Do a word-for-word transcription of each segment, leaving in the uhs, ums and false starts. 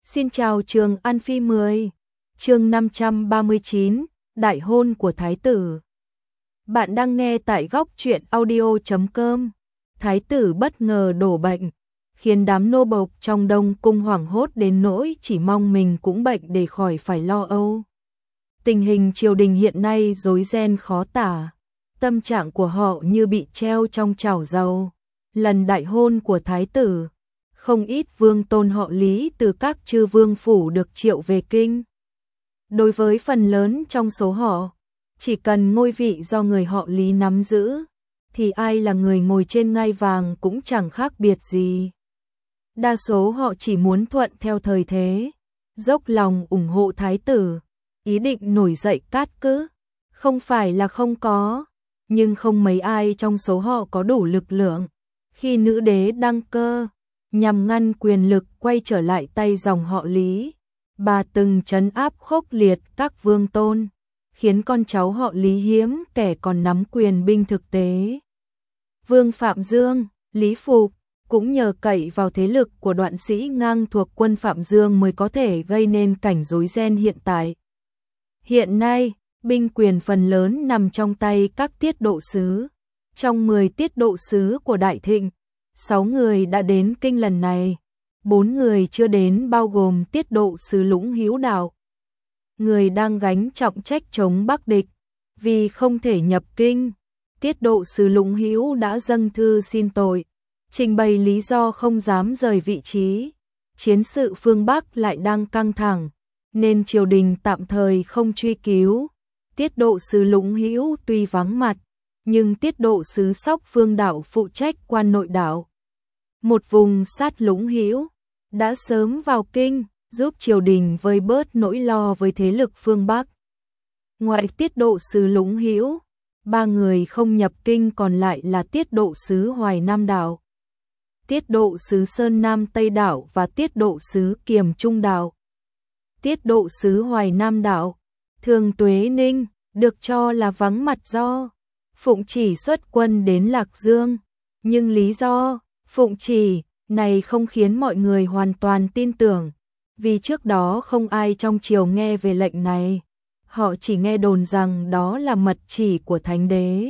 Xin chào Trường An Phi mười, chương năm trăm ba mươi chín, Đại hôn của Thái tử. Bạn đang nghe tại góc truyện audio chấm com. Thái tử bất ngờ đổ bệnh, khiến đám nô bộc trong Đông cung hoảng hốt đến nỗi chỉ mong mình cũng bệnh để khỏi phải lo âu. Tình hình triều đình hiện nay rối ren khó tả, tâm trạng của họ như bị treo trong chảo dầu. Lần đại hôn của Thái tử, không ít vương tôn họ Lý từ các chư vương phủ được triệu về kinh. Đối với phần lớn trong số họ, chỉ cần ngôi vị do người họ Lý nắm giữ, thì ai là người ngồi trên ngai vàng cũng chẳng khác biệt gì. Đa số họ chỉ muốn thuận theo thời thế, dốc lòng ủng hộ Thái tử, ý định nổi dậy cát cứ. Không phải là không có, nhưng không mấy ai trong số họ có đủ lực lượng. Khi nữ đế đăng cơ, nhằm ngăn quyền lực quay trở lại tay dòng họ Lý, bà từng trấn áp khốc liệt các vương tôn, khiến con cháu họ Lý hiếm kẻ còn nắm quyền binh thực tế. Vương Phạm Dương, Lý Phục cũng nhờ cậy vào thế lực của đoạn sĩ ngang thuộc quân Phạm Dương mới có thể gây nên cảnh rối ren hiện tại. Hiện nay, binh quyền phần lớn nằm trong tay các tiết độ sứ. Trong mười tiết độ sứ của Đại Thịnh, sáu người đã đến kinh lần này, bốn người chưa đến bao gồm tiết độ sứ Lũng Hữu Đạo, người đang gánh trọng trách chống Bắc địch. Vì không thể nhập kinh, tiết độ sứ Lũng Hữu đã dâng thư xin tội, trình bày lý do không dám rời vị trí. Chiến sự phương Bắc lại đang căng thẳng, nên triều đình tạm thời không truy cứu. Tiết độ sứ Lũng Hữu tuy vắng mặt, nhưng tiết độ sứ Sóc Phương Đạo phụ trách quan nội đạo, một vùng sát Lũng Hữu, đã sớm vào kinh, giúp triều đình vơi bớt nỗi lo với thế lực phương Bắc. Ngoài tiết độ sứ Lũng Hữu, ba người không nhập kinh còn lại là tiết độ sứ Hoài Nam Đạo, tiết độ sứ Sơn Nam Tây Đạo và tiết độ sứ Kiềm Trung Đạo. Tiết độ sứ Hoài Nam Đạo, Thường Tuế Ninh, được cho là vắng mặt do Phụng Chỉ xuất quân đến Lạc Dương, nhưng lý do Phụng Chỉ này không khiến mọi người hoàn toàn tin tưởng, vì trước đó không ai trong triều nghe về lệnh này, họ chỉ nghe đồn rằng đó là mật chỉ của Thánh đế.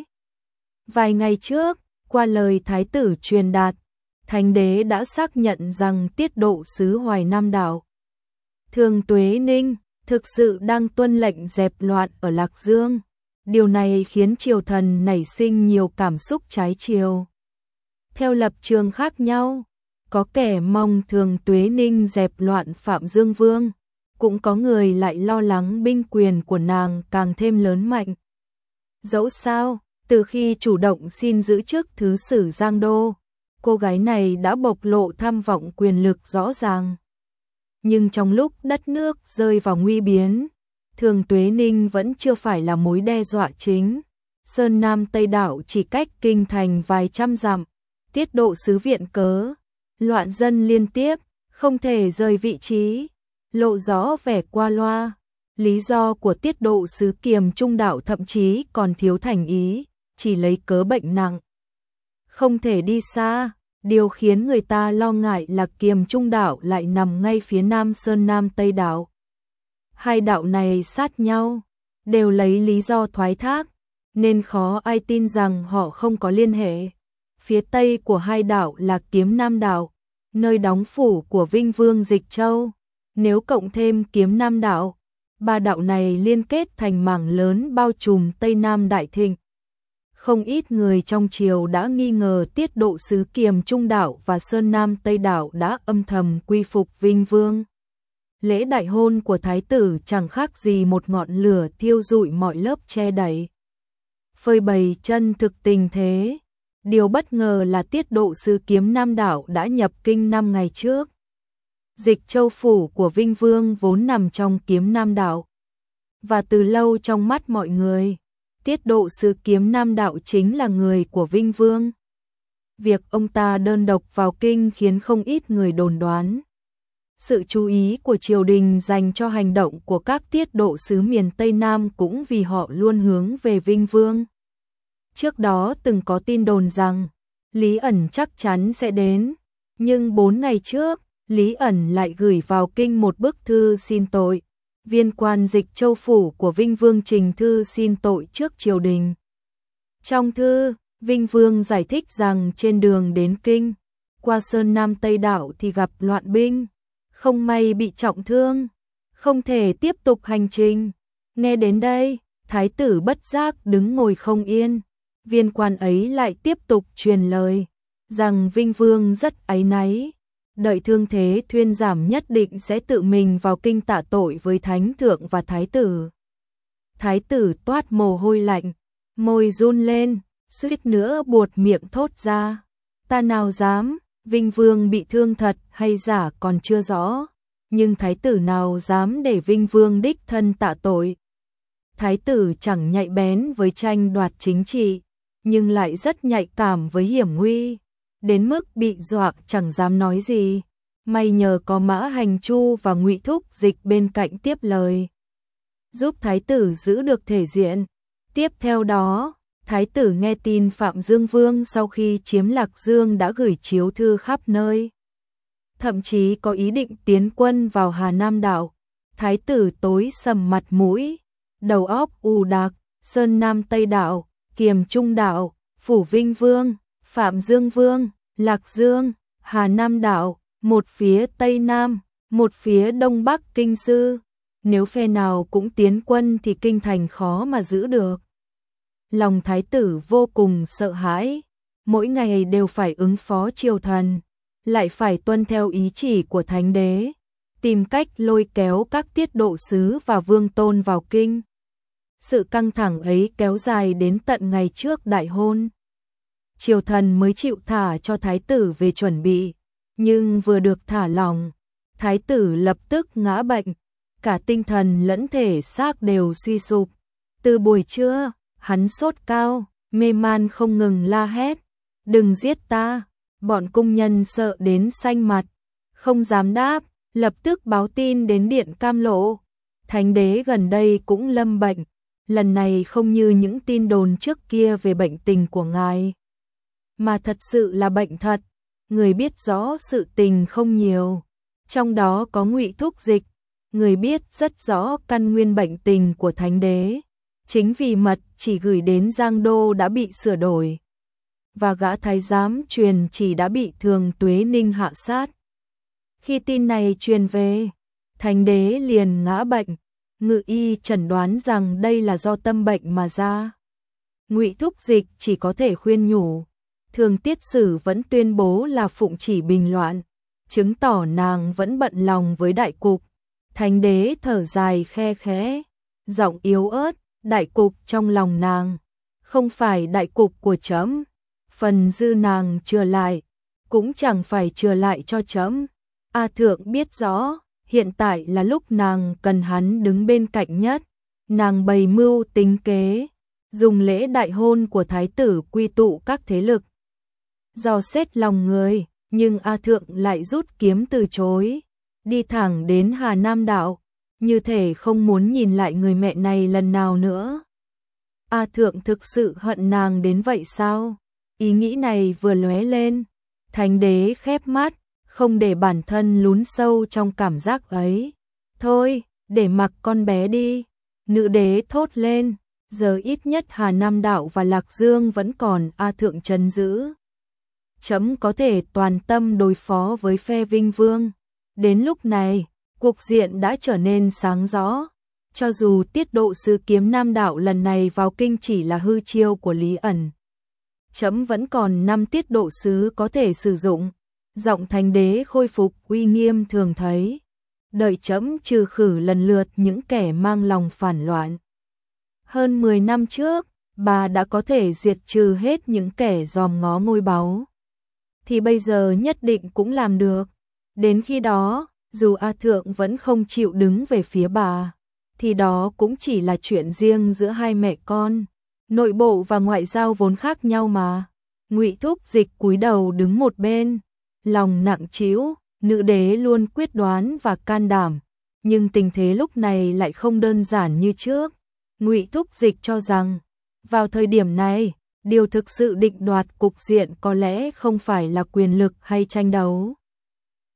Vài ngày trước, qua lời Thái tử truyền đạt, Thánh đế đã xác nhận rằng tiết độ sứ Hoài Nam Đạo, Thường Tuế Ninh, thực sự đang tuân lệnh dẹp loạn ở Lạc Dương. Điều này khiến triều thần nảy sinh nhiều cảm xúc trái chiều. Theo lập trường khác nhau, có kẻ mong Thường Tuế Ninh dẹp loạn Phạm Dương Vương, cũng có người lại lo lắng binh quyền của nàng càng thêm lớn mạnh. Dẫu sao, từ khi chủ động xin giữ chức thứ sử Giang Đô, cô gái này đã bộc lộ tham vọng quyền lực rõ ràng. Nhưng trong lúc đất nước rơi vào nguy biến, Thường Tuế Ninh vẫn chưa phải là mối đe dọa chính. Sơn Nam Tây Đạo chỉ cách kinh thành vài trăm dặm, tiết độ sứ viện cớ, loạn dân liên tiếp, không thể rời vị trí, lộ rõ vẻ qua loa. Lý do của tiết độ sứ Kiềm Trung Đạo thậm chí còn thiếu thành ý, chỉ lấy cớ bệnh nặng, không thể đi xa. Điều khiến người ta lo ngại là Kiềm Trung Đạo lại nằm ngay phía nam Sơn Nam Tây Đạo. Hai đạo này sát nhau, đều lấy lý do thoái thác, nên khó ai tin rằng họ không có liên hệ. Phía tây của hai đạo là Kiếm Nam Đạo, nơi đóng phủ của Vinh Vương Dịch Châu. Nếu cộng thêm Kiếm Nam Đạo, ba đạo này liên kết thành mảng lớn bao trùm Tây Nam Đại Thịnh. Không ít người trong triều đã nghi ngờ tiết độ sứ Kiềm Trung Đạo và Sơn Nam Tây Đạo đã âm thầm quy phục Vinh Vương. Lễ đại hôn của Thái tử chẳng khác gì một ngọn lửa thiêu rụi mọi lớp che đậy, phơi bày chân thực tình thế. Điều bất ngờ là tiết độ sứ Kiếm Nam Đạo đã nhập kinh năm ngày trước. Dịch Châu phủ của Vinh Vương vốn nằm trong Kiếm Nam Đạo, và từ lâu trong mắt mọi người, tiết độ sứ Kiếm Nam Đạo chính là người của Vinh Vương. Việc ông ta đơn độc vào kinh khiến không ít người đồn đoán. Sự chú ý của triều đình dành cho hành động của các tiết độ sứ miền Tây Nam cũng vì họ luôn hướng về Vinh Vương. Trước đó từng có tin đồn rằng Lý ẩn chắc chắn sẽ đến, nhưng bốn ngày trước, Lý ẩn lại gửi vào kinh một bức thư xin tội. Viên quan Dịch Châu phủ của Vinh Vương trình thư xin tội trước triều đình. Trong thư, Vinh Vương giải thích rằng trên đường đến kinh, qua Sơn Nam Tây Đạo thì gặp loạn binh, không may bị trọng thương, không thể tiếp tục hành trình. Nghe đến đây, thái tử bất giác đứng ngồi không yên. Viên quan ấy lại tiếp tục truyền lời rằng Vinh Vương rất áy náy, đợi thương thế thuyên giảm nhất định sẽ tự mình vào kinh tạ tội với thánh thượng và thái tử. Thái tử toát mồ hôi lạnh, môi run lên, suýt nữa buột miệng thốt ra: ta nào dám. Vinh Vương bị thương thật hay giả còn chưa rõ, nhưng thái tử nào dám để Vinh Vương đích thân tạ tội. Thái tử chẳng nhạy bén với tranh đoạt chính trị, nhưng lại rất nhạy cảm với hiểm nguy, đến mức bị dọa chẳng dám nói gì. May nhờ có Mã Hành Chu và Ngụy Thúc Dịch bên cạnh tiếp lời, giúp thái tử giữ được thể diện. Tiếp theo đó, thái tử nghe tin Phạm Dương Vương sau khi chiếm Lạc Dương đã gửi chiếu thư khắp nơi, thậm chí có ý định tiến quân vào Hà Nam đảo. Thái tử tối sầm mặt mũi, đầu óc ù đặc. Sơn Nam Tây Đạo, Kiềm Trung Đạo, Phủ Vinh Vương, Phạm Dương Vương, Lạc Dương, Hà Nam đảo, một phía Tây Nam, một phía Đông Bắc Kinh Sư. Nếu phe nào cũng tiến quân thì kinh thành khó mà giữ được. Lòng thái tử vô cùng sợ hãi, mỗi ngày đều phải ứng phó triều thần, lại phải tuân theo ý chỉ của thánh đế, tìm cách lôi kéo các tiết độ sứ và vương tôn vào kinh. Sự căng thẳng ấy kéo dài đến tận ngày trước đại hôn. Triều thần mới chịu thả cho thái tử về chuẩn bị, nhưng vừa được thả lỏng, thái tử lập tức ngã bệnh, cả tinh thần lẫn thể xác đều suy sụp. Từ buổi trưa, hắn sốt cao, mê man không ngừng la hét: đừng giết ta! Bọn cung nhân sợ đến xanh mặt, không dám đáp, lập tức báo tin đến Điện Cam Lộ. Thánh đế gần đây cũng lâm bệnh, lần này không như những tin đồn trước kia về bệnh tình của ngài, mà thật sự là bệnh thật. Người biết rõ sự tình không nhiều, trong đó có Ngụy Thúc Dịch, người biết rất rõ căn nguyên bệnh tình của thánh đế. Chính vì mật chỉ gửi đến Giang Đô đã bị sửa đổi, và gã thái giám truyền chỉ đã bị Thường Tuế Ninh hạ sát. Khi tin này truyền về, thánh đế liền ngã bệnh. Ngự y chẩn đoán rằng đây là do tâm bệnh mà ra. Ngụy Thúc Dịch chỉ có thể khuyên nhủ. Thường Tiết Sử vẫn tuyên bố là phụng chỉ bình loạn, chứng tỏ nàng vẫn bận lòng với đại cục. Thánh đế thở dài khe khẽ, giọng yếu ớt: đại cục trong lòng nàng, không phải đại cục của trẫm. Phần dư nàng chừa lại, cũng chẳng phải chừa lại cho trẫm. A Thượng biết rõ, hiện tại là lúc nàng cần hắn đứng bên cạnh nhất. Nàng bày mưu tính kế, dùng lễ đại hôn của thái tử quy tụ các thế lực, dò xét lòng người, nhưng A Thượng lại rút kiếm từ chối, đi thẳng đến Hà Nam đảo, như thể không muốn nhìn lại người mẹ này lần nào nữa. A Thượng thực sự hận nàng đến vậy sao? Ý nghĩ này vừa lóe lên, thánh đế khép mắt, không để bản thân lún sâu trong cảm giác ấy. Thôi, để mặc con bé đi. Nữ đế thốt lên, giờ ít nhất Hà Nam đảo và Lạc Dương vẫn còn A Thượng trấn giữ. Trẫm có thể toàn tâm đối phó với phe Vinh Vương. Đến lúc này, cục diện đã trở nên sáng rõ. Cho dù tiết độ sứ Kiếm Nam đảo lần này vào kinh chỉ là hư chiêu của Lý ẩn, trẫm vẫn còn năm tiết độ sứ có thể sử dụng. Giọng thánh đế khôi phục uy nghiêm thường thấy. Đợi trẫm trừ khử lần lượt những kẻ mang lòng phản loạn. Hơn mười năm trước, bà đã có thể diệt trừ hết những kẻ dòm ngó ngôi báu, thì bây giờ nhất định cũng làm được. Đến khi đó, dù A Thượng vẫn không chịu đứng về phía bà, thì đó cũng chỉ là chuyện riêng giữa hai mẹ con. Nội bộ và ngoại giao vốn khác nhau mà. Ngụy Thúc Dịch cúi đầu đứng một bên, lòng nặng trĩu. Nữ đế luôn quyết đoán và can đảm, nhưng tình thế lúc này lại không đơn giản như trước. Ngụy Thúc Dịch cho rằng, vào thời điểm này, điều thực sự định đoạt cục diện có lẽ không phải là quyền lực hay tranh đấu,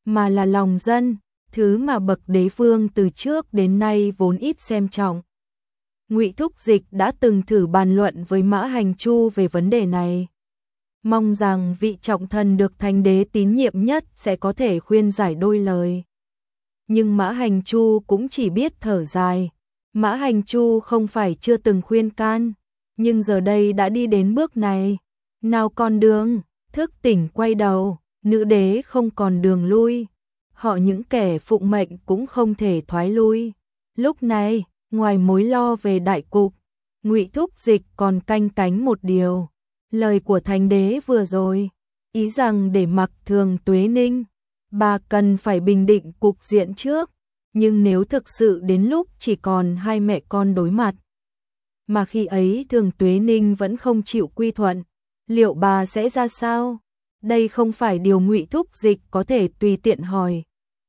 mà là lòng dân, thứ mà bậc đế vương từ trước đến nay vốn ít xem trọng. Ngụy Thúc Dịch đã từng thử bàn luận với Mã Hành Chu về vấn đề này. Mong rằng vị trọng thần được Thánh đế tín nhiệm nhất sẽ có thể khuyên giải đôi lời. Nhưng Mã Hành Chu cũng chỉ biết thở dài. Mã Hành Chu không phải chưa từng khuyên can, nhưng giờ đây đã đi đến bước này. Nào còn đường, thức tỉnh quay đầu, nữ đế không còn đường lui. Họ những kẻ phụng mệnh cũng không thể thoái lui. Lúc này, ngoài mối lo về đại cục, Ngụy Thúc Dịch còn canh cánh một điều. Lời của Thánh đế vừa rồi, ý rằng để mặc Thường Tuế Ninh, bà cần phải bình định cục diện trước, nhưng nếu thực sự đến lúc chỉ còn hai mẹ con đối mặt, mà khi ấy Thường Tuế Ninh vẫn không chịu quy thuận, liệu bà sẽ ra sao? Đây không phải điều Ngụy Thúc Dịch có thể tùy tiện hỏi.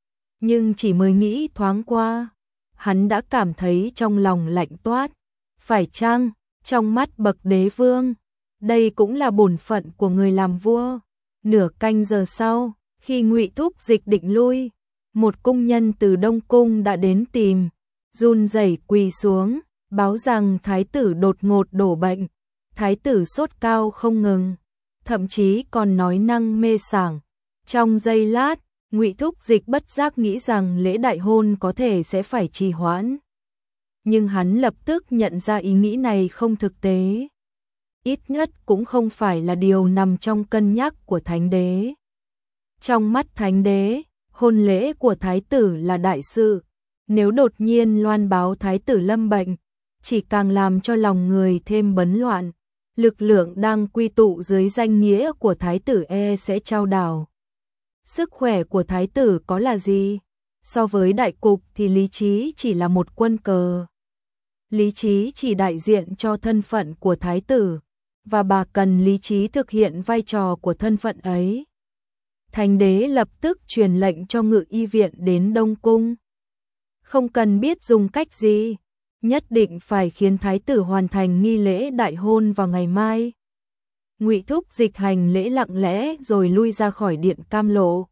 Nhưng chỉ mới nghĩ thoáng qua, hắn đã cảm thấy trong lòng lạnh toát. Phải chăng, trong mắt bậc đế vương, đây cũng là bổn phận của người làm vua? Nửa canh giờ sau, khi Ngụy Thúc Dịch định lui, một cung nhân từ Đông Cung đã đến tìm, run rẩy quỳ xuống, báo rằng thái tử đột ngột đổ bệnh. Thái tử sốt cao không ngừng, thậm chí còn nói năng mê sảng. Trong giây lát, Ngụy Thúc Dịch bất giác nghĩ rằng lễ đại hôn có thể sẽ phải trì hoãn. Nhưng hắn lập tức nhận ra ý nghĩ này không thực tế. Ít nhất cũng không phải là điều nằm trong cân nhắc của Thánh đế. Trong mắt Thánh đế, hôn lễ của thái tử là đại sự. Nếu đột nhiên loan báo thái tử lâm bệnh, chỉ càng làm cho lòng người thêm bấn loạn. Lực lượng đang quy tụ dưới danh nghĩa của thái tử e sẽ chao đảo. Sức khỏe của thái tử có là gì? So với đại cục thì lý trí chỉ là một quân cờ. Lý trí chỉ đại diện cho thân phận của thái tử, và bà cần lý trí thực hiện vai trò của thân phận ấy. Thánh đế lập tức truyền lệnh cho ngự y viện đến Đông Cung. Không cần biết dùng cách gì, nhất định phải khiến thái tử hoàn thành nghi lễ đại hôn vào ngày mai. Ngụy Thúc Dịch hành lễ lặng lẽ rồi lui ra khỏi điện Cam Lộ.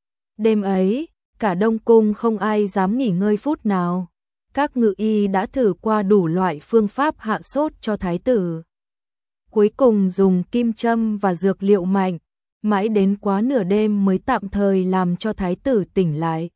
Đêm ấy, cả Đông Cung không ai dám nghỉ ngơi phút nào. Các ngự y đã thử qua đủ loại phương pháp hạ sốt cho thái tử. Cuối cùng dùng kim châm và dược liệu mạnh, mãi đến quá nửa đêm mới tạm thời làm cho thái tử tỉnh lại.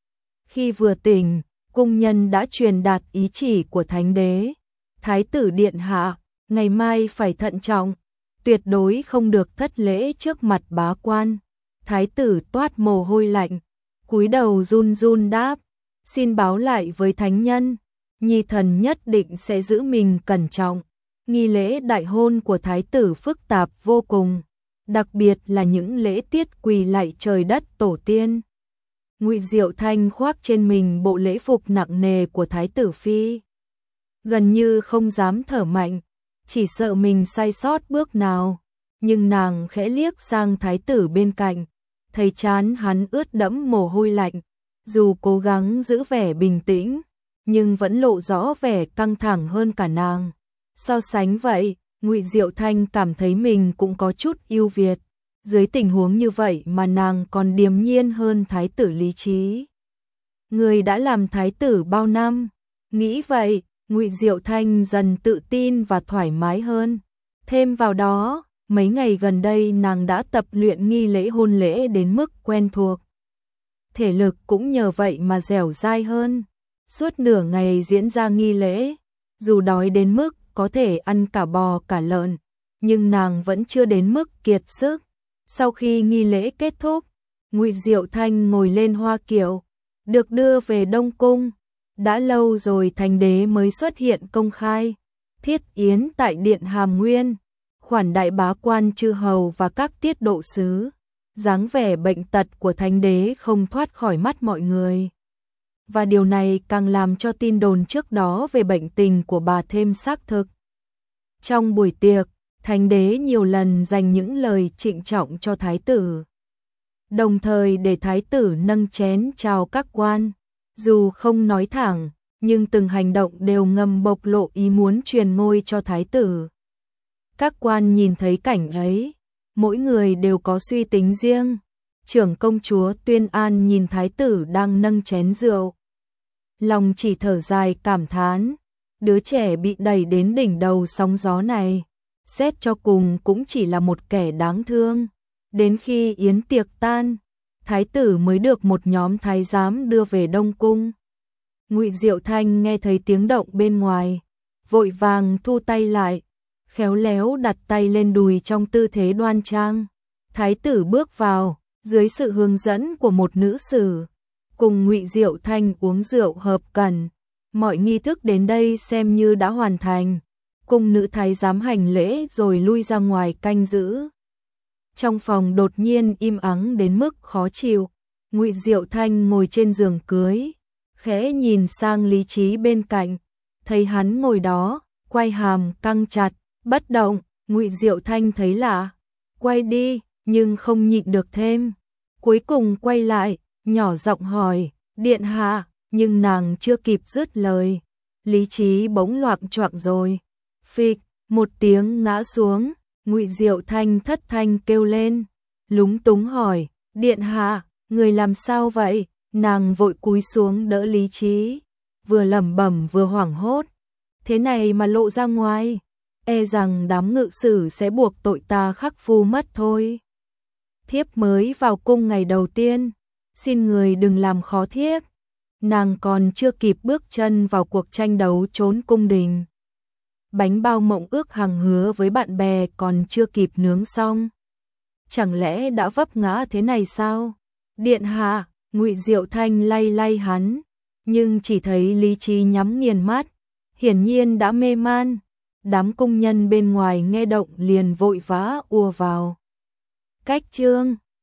Khi vừa tỉnh, cung nhân đã truyền đạt ý chỉ của Thánh đế. Thái tử điện hạ, ngày mai phải thận trọng, tuyệt đối không được thất lễ trước mặt bá quan. Thái tử toát mồ hôi lạnh, cúi đầu run run đáp, xin báo lại với thánh nhân, nhi thần nhất định sẽ giữ mình cẩn trọng. Nghi lễ đại hôn của thái tử phức tạp vô cùng, đặc biệt là những lễ tiết quỳ lạy trời đất tổ tiên. Ngụy Diệu Thanh khoác trên mình bộ lễ phục nặng nề của thái tử phi, gần như không dám thở mạnh, chỉ sợ mình sai sót bước nào. Nhưng nàng khẽ liếc sang thái tử bên cạnh, thấy trán hắn ướt đẫm mồ hôi lạnh, dù cố gắng giữ vẻ bình tĩnh, nhưng vẫn lộ rõ vẻ căng thẳng hơn cả nàng. So sánh vậy, Ngụy Diệu Thanh cảm thấy mình cũng có chút ưu việt. Dưới tình huống như vậy mà nàng còn điềm nhiên hơn thái tử lý trí. Người đã làm thái tử bao năm? Nghĩ vậy, Ngụy Diệu Thanh dần tự tin và thoải mái hơn. Thêm vào đó, mấy ngày gần đây nàng đã tập luyện nghi lễ hôn lễ đến mức quen thuộc. Thể lực cũng nhờ vậy mà dẻo dai hơn. Suốt nửa ngày diễn ra nghi lễ, dù đói đến mức có thể ăn cả bò cả lợn, nhưng nàng vẫn chưa đến mức kiệt sức. Sau khi nghi lễ kết thúc, Ngụy Diệu Thanh ngồi lên hoa kiệu, được đưa về Đông Cung. Đã lâu rồi Thánh đế mới xuất hiện công khai, thiết yến tại điện Hàm Nguyên, khoản đại bá quan chư hầu và các tiết độ sứ. Dáng vẻ bệnh tật của Thánh đế không thoát khỏi mắt mọi người. Và điều này càng làm cho tin đồn trước đó về bệnh tình của bà thêm xác thực. Trong buổi tiệc, Thánh đế nhiều lần dành những lời trịnh trọng cho thái tử, đồng thời để thái tử nâng chén chào các quan. Dù không nói thẳng, nhưng từng hành động đều ngầm bộc lộ ý muốn truyền ngôi cho thái tử. Các quan nhìn thấy cảnh ấy, mỗi người đều có suy tính riêng. Trưởng công chúa Tuyên An nhìn thái tử đang nâng chén rượu, lòng chỉ thở dài cảm thán, đứa trẻ bị đẩy đến đỉnh đầu sóng gió này, xét cho cùng cũng chỉ là một kẻ đáng thương. Đến khi yến tiệc tan, thái tử mới được một nhóm thái giám đưa về Đông Cung. Ngụy Diệu Thanh nghe thấy tiếng động bên ngoài, vội vàng thu tay lại, khéo léo đặt tay lên đùi trong tư thế đoan trang. Thái tử bước vào, dưới sự hướng dẫn của một nữ sử, cùng Ngụy Diệu Thanh uống rượu hợp cần. Mọi nghi thức đến đây xem như đã hoàn thành. Cung nữ thái giám hành lễ rồi lui ra ngoài canh giữ. Trong phòng đột nhiên im ắng đến mức khó chịu. Ngụy Diệu Thanh ngồi trên giường cưới, khẽ nhìn sang Lý Trí bên cạnh, thấy hắn ngồi đó, quay hàm căng chặt, bất động. Ngụy Diệu Thanh thấy lạ, quay đi, nhưng không nhịn được thêm. Cuối cùng quay lại, nhỏ giọng hỏi, điện hạ, nhưng nàng chưa kịp dứt lời. Lý Trí bỗng loạng choạng rồi. Phịch, một tiếng ngã xuống, Ngụy Diệu Thanh thất thanh kêu lên, lúng túng hỏi, điện hạ, người làm sao vậy? Nàng vội cúi xuống đỡ Lý Trí, vừa lẩm bẩm vừa hoảng hốt, thế này mà lộ ra ngoài, e rằng đám ngự sử sẽ buộc tội ta khắc phu mất thôi. Thiếp mới vào cung ngày đầu tiên, xin người đừng làm khó thiếp. Nàng còn chưa kịp bước chân vào cuộc tranh đấu trốn cung đình. Bánh bao mộng ước hằng hứa với bạn bè còn chưa kịp nướng xong. Chẳng lẽ đã vấp ngã thế này sao? Điện hạ, Ngụy Diệu Thanh lay lay hắn, nhưng chỉ thấy Lý Trí nhắm nghiền mắt, hiển nhiên đã mê man. Đám cung nhân bên ngoài nghe động liền vội vã ùa vào. Cách chương